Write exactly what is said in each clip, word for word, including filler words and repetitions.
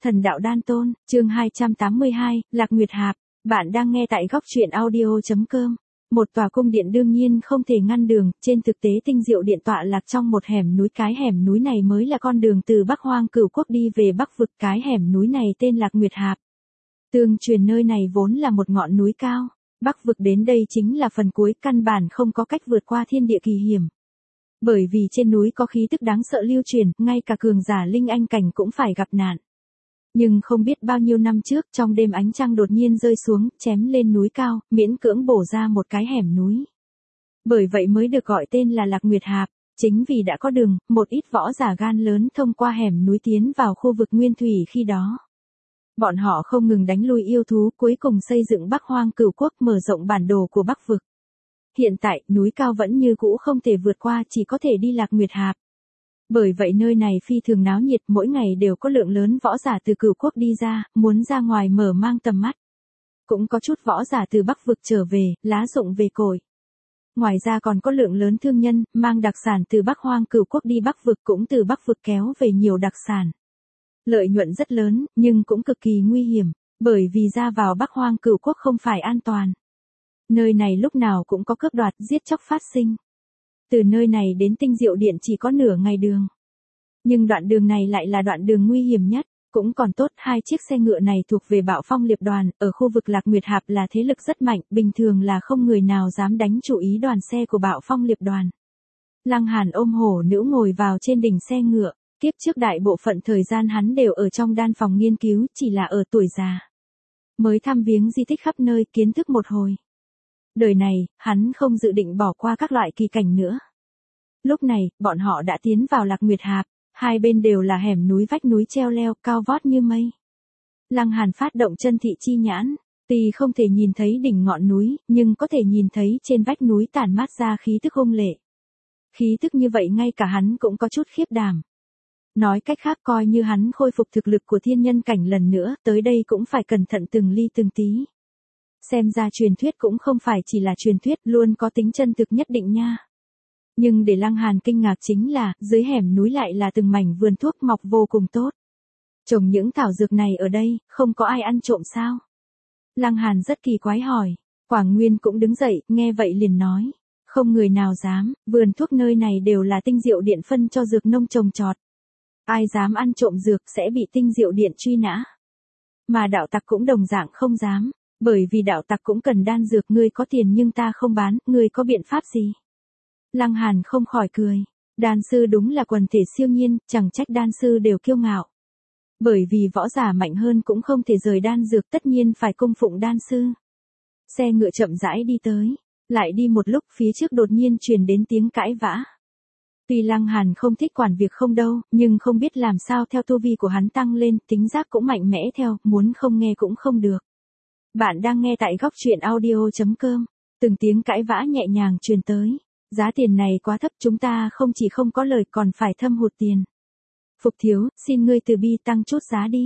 Thần đạo đan tôn, chương hai trăm tám mươi hai, Lạc Nguyệt Hạp. Bạn đang nghe tại góc truyện audio chấm com. Một tòa cung điện đương nhiên không thể ngăn đường, trên thực tế tinh diệu điện tọa lạc trong một hẻm núi, cái hẻm núi này mới là con đường từ Bắc Hoang Cửu Quốc đi về Bắc vực, cái hẻm núi này tên Lạc Nguyệt Hạp. Tương truyền nơi này vốn là một ngọn núi cao, Bắc vực đến đây chính là phần cuối, căn bản không có cách vượt qua thiên địa kỳ hiểm. Bởi vì trên núi có khí tức đáng sợ lưu truyền, ngay cả cường giả linh anh cảnh cũng phải gặp nạn. Nhưng không biết bao nhiêu năm trước, trong đêm ánh trăng đột nhiên rơi xuống, chém lên núi cao, miễn cưỡng bổ ra một cái hẻm núi. Bởi vậy mới được gọi tên là Lạc Nguyệt Hạp, chính vì đã có đường, một ít võ giả gan lớn thông qua hẻm núi tiến vào khu vực nguyên thủy khi đó. Bọn họ không ngừng đánh lui yêu thú, cuối cùng xây dựng Bắc Hoang Cửu Quốc, mở rộng bản đồ của Bắc vực. Hiện tại, núi cao vẫn như cũ không thể vượt qua, chỉ có thể đi Lạc Nguyệt Hạp. Bởi vậy nơi này phi thường náo nhiệt, mỗi ngày đều có lượng lớn võ giả từ Cửu Quốc đi ra, muốn ra ngoài mở mang tầm mắt. Cũng có chút võ giả từ Bắc vực trở về, lá rụng về cội. Ngoài ra còn có lượng lớn thương nhân, mang đặc sản từ Bắc Hoang Cửu Quốc đi Bắc vực, cũng từ Bắc vực kéo về nhiều đặc sản. Lợi nhuận rất lớn, nhưng cũng cực kỳ nguy hiểm, bởi vì ra vào Bắc Hoang Cửu Quốc không phải an toàn. Nơi này lúc nào cũng có cướp đoạt, giết chóc phát sinh. Từ nơi này đến tinh diệu điện chỉ có nửa ngày đường. Nhưng đoạn đường này lại là đoạn đường nguy hiểm nhất, cũng còn tốt hai chiếc xe ngựa này thuộc về Bạo Phong Liệp đoàn, ở khu vực Lạc Nguyệt Hạp là thế lực rất mạnh, bình thường là không người nào dám đánh chủ ý đoàn xe của Bạo Phong Liệp đoàn. Lăng Hàn ôm hổ nữ ngồi vào trên đỉnh xe ngựa, tiếp trước đại bộ phận thời gian hắn đều ở trong đan phòng nghiên cứu, chỉ là ở tuổi già mới thăm viếng di tích khắp nơi, kiến thức một hồi. Đời này, hắn không dự định bỏ qua các loại kỳ cảnh nữa. Lúc này, bọn họ đã tiến vào Lạc Nguyệt Hạp, hai bên đều là hẻm núi, vách núi treo leo, cao vót như mây. Lăng Hàn phát động chân thị chi nhãn, tuy không thể nhìn thấy đỉnh ngọn núi, nhưng có thể nhìn thấy trên vách núi tản mát ra khí tức hung lệ. Khí tức như vậy ngay cả hắn cũng có chút khiếp đảm. Nói cách khác, coi như hắn khôi phục thực lực của thiên nhân cảnh lần nữa, tới đây cũng phải cẩn thận từng ly từng tí. Xem ra truyền thuyết cũng không phải chỉ là truyền thuyết, luôn có tính chân thực nhất định nha. Nhưng để Lăng Hàn kinh ngạc chính là, dưới hẻm núi lại là từng mảnh vườn thuốc mọc vô cùng tốt. Trồng những thảo dược này ở đây, không có ai ăn trộm sao? Lăng Hàn rất kỳ quái hỏi. Quảng Nguyên cũng đứng dậy, nghe vậy liền nói. Không người nào dám, vườn thuốc nơi này đều là tinh diệu điện phân cho dược nông trồng trọt. Ai dám ăn trộm dược sẽ bị tinh diệu điện truy nã. Mà đạo tặc cũng đồng dạng không dám. Bởi vì đạo tặc cũng cần đan dược, ngươi có tiền nhưng ta không bán, ngươi có biện pháp gì? Lăng Hàn không khỏi cười. Đan sư đúng là quần thể siêu nhiên, chẳng trách đan sư đều kiêu ngạo. Bởi vì võ giả mạnh hơn cũng không thể rời đan dược, tất nhiên phải cung phụng đan sư. Xe ngựa chậm rãi đi tới. Lại đi một lúc, phía trước đột nhiên truyền đến tiếng cãi vã. Tuy Lăng Hàn không thích quản việc không đâu, nhưng không biết làm sao theo tu vi của hắn tăng lên, tính giác cũng mạnh mẽ theo, muốn không nghe cũng không được. Bạn đang nghe tại góc truyện audio chấm com. Từng tiếng cãi vã nhẹ nhàng truyền tới. Giá tiền này quá thấp, chúng ta không chỉ không có lời còn phải thâm hụt tiền. Phục thiếu, xin ngươi từ bi tăng chút giá đi.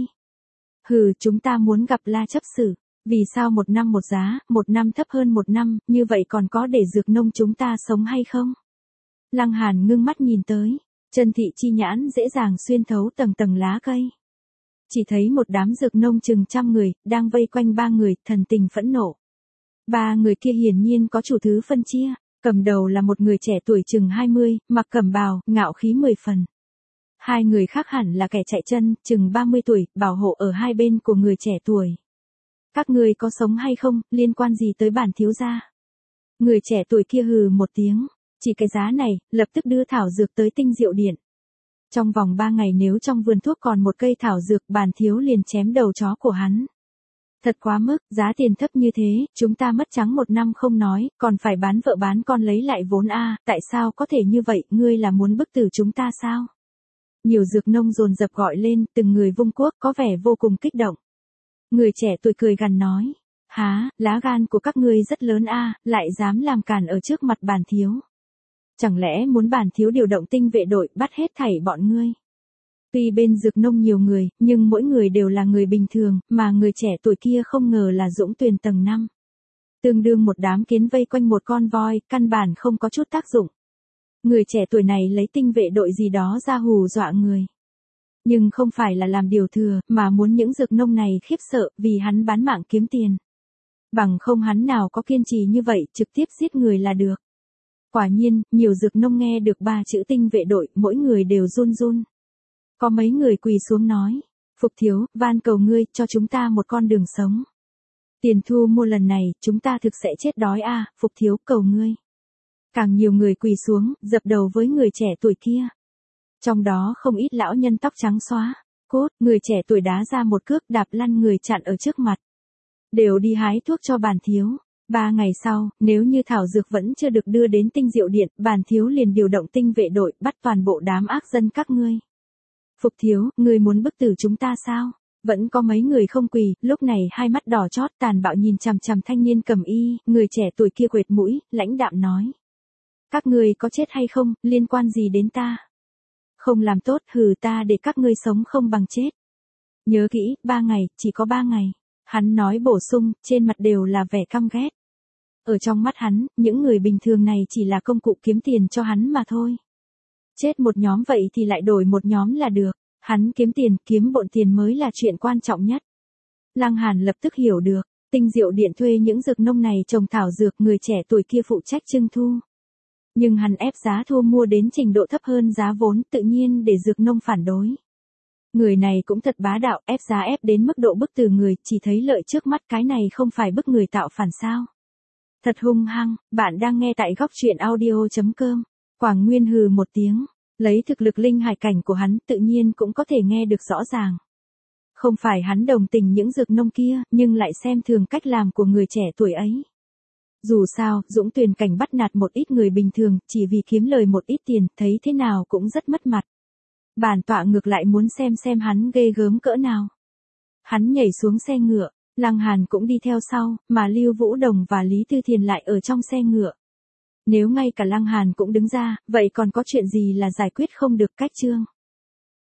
Hừ, chúng ta muốn gặp La chấp sự. Vì sao một năm một giá, một năm thấp hơn một năm, như vậy còn có để dược nông chúng ta sống hay không? Lăng Hàn ngưng mắt nhìn tới. Chân thị chi nhãn dễ dàng xuyên thấu tầng tầng lá cây. Chỉ thấy một đám dược nông chừng trăm người, đang vây quanh ba người, thần tình phẫn nộ. Ba người kia hiển nhiên có chủ thứ phân chia, cầm đầu là một người trẻ tuổi chừng hai mươi, mặc cẩm bào, ngạo khí mười phần. Hai người khác hẳn là kẻ chạy chân, chừng ba mươi tuổi, bảo hộ ở hai bên của người trẻ tuổi. Các ngươi có sống hay không, liên quan gì tới bản thiếu gia? Người trẻ tuổi kia hừ một tiếng, chỉ cái giá này, lập tức đưa thảo dược tới tinh diệu điện. Trong vòng ba ngày nếu trong vườn thuốc còn một cây thảo dược, bản thiếu liền chém đầu chó của hắn. Thật quá mức, giá tiền thấp như thế, chúng ta mất trắng một năm không nói, còn phải bán vợ bán con lấy lại vốn a, tại sao có thể như vậy, ngươi là muốn bức tử chúng ta sao? Nhiều dược nông dồn dập gọi lên, từng người vung cuốc có vẻ vô cùng kích động. Người trẻ tuổi cười gằn nói, há, lá gan của các ngươi rất lớn a, lại dám làm càn ở trước mặt bản thiếu. Chẳng lẽ muốn bản thiếu điều động tinh vệ đội bắt hết thảy bọn ngươi? Tuy bên dược nông nhiều người, nhưng mỗi người đều là người bình thường, mà người trẻ tuổi kia không ngờ là Dũng Tuyền tầng năm. Tương đương một đám kiến vây quanh một con voi, căn bản không có chút tác dụng. Người trẻ tuổi này lấy tinh vệ đội gì đó ra hù dọa người. Nhưng không phải là làm điều thừa, mà muốn những dược nông này khiếp sợ, vì hắn bán mạng kiếm tiền. Bằng không hắn nào có kiên trì như vậy, trực tiếp giết người là được. Quả nhiên, nhiều dược nông nghe được ba chữ tinh vệ đội, mỗi người đều run run. Có mấy người quỳ xuống nói, Phục thiếu, van cầu ngươi, cho chúng ta một con đường sống. Tiền thu mua lần này, chúng ta thực sẽ chết đói a, à, Phục thiếu, cầu ngươi. Càng nhiều người quỳ xuống, dập đầu với người trẻ tuổi kia. Trong đó không ít lão nhân tóc trắng xóa. Cốt, người trẻ tuổi đá ra một cước đạp lăn người chặn ở trước mặt. Đều đi hái thuốc cho bản thiếu. Ba ngày sau, nếu như thảo dược vẫn chưa được đưa đến tinh diệu điện, bản thiếu liền điều động tinh vệ đội bắt toàn bộ đám ác dân các ngươi. Phục thiếu, ngươi muốn bức tử chúng ta sao? Vẫn có mấy người không quỳ, lúc này hai mắt đỏ chót tàn bạo nhìn chằm chằm thanh niên cầm y, người trẻ tuổi kia quệt mũi, lãnh đạm nói. Các ngươi có chết hay không, liên quan gì đến ta? Không làm tốt, hừ ta để các ngươi sống không bằng chết. Nhớ kỹ, ba ngày, chỉ có ba ngày. Hắn nói bổ sung, trên mặt đều là vẻ căm ghét. Ở trong mắt hắn, những người bình thường này chỉ là công cụ kiếm tiền cho hắn mà thôi. Chết một nhóm vậy thì lại đổi một nhóm là được. Hắn kiếm tiền, kiếm bộn tiền mới là chuyện quan trọng nhất. Lăng Hàn lập tức hiểu được, tinh diệu điện thuê những dược nông này trồng thảo dược, người trẻ tuổi kia phụ trách trưng thu. Nhưng hắn ép giá thu mua đến trình độ thấp hơn giá vốn, tự nhiên để dược nông phản đối. Người này cũng thật bá đạo, ép giá ép đến mức độ bức từ người, chỉ thấy lợi trước mắt, cái này không phải bức người tạo phản sao. Thật hung hăng, bạn đang nghe tại góc truyện audio chấm com. Quảng Nguyên hừ một tiếng, lấy thực lực linh hải cảnh của hắn tự nhiên cũng có thể nghe được rõ ràng. Không phải hắn đồng tình những dược nông kia, nhưng lại xem thường cách làm của người trẻ tuổi ấy. Dù sao, Dũng Tuyền Cảnh bắt nạt một ít người bình thường, chỉ vì kiếm lời một ít tiền, thấy thế nào cũng rất mất mặt. Bản tọa ngược lại muốn xem xem hắn ghê gớm cỡ nào. Hắn nhảy xuống xe ngựa, Lăng Hàn cũng đi theo sau, mà Lưu Vũ Đồng và Lý Tư Thiền lại ở trong xe ngựa. Nếu ngay cả Lăng Hàn cũng đứng ra, vậy còn có chuyện gì là giải quyết không được cách chương.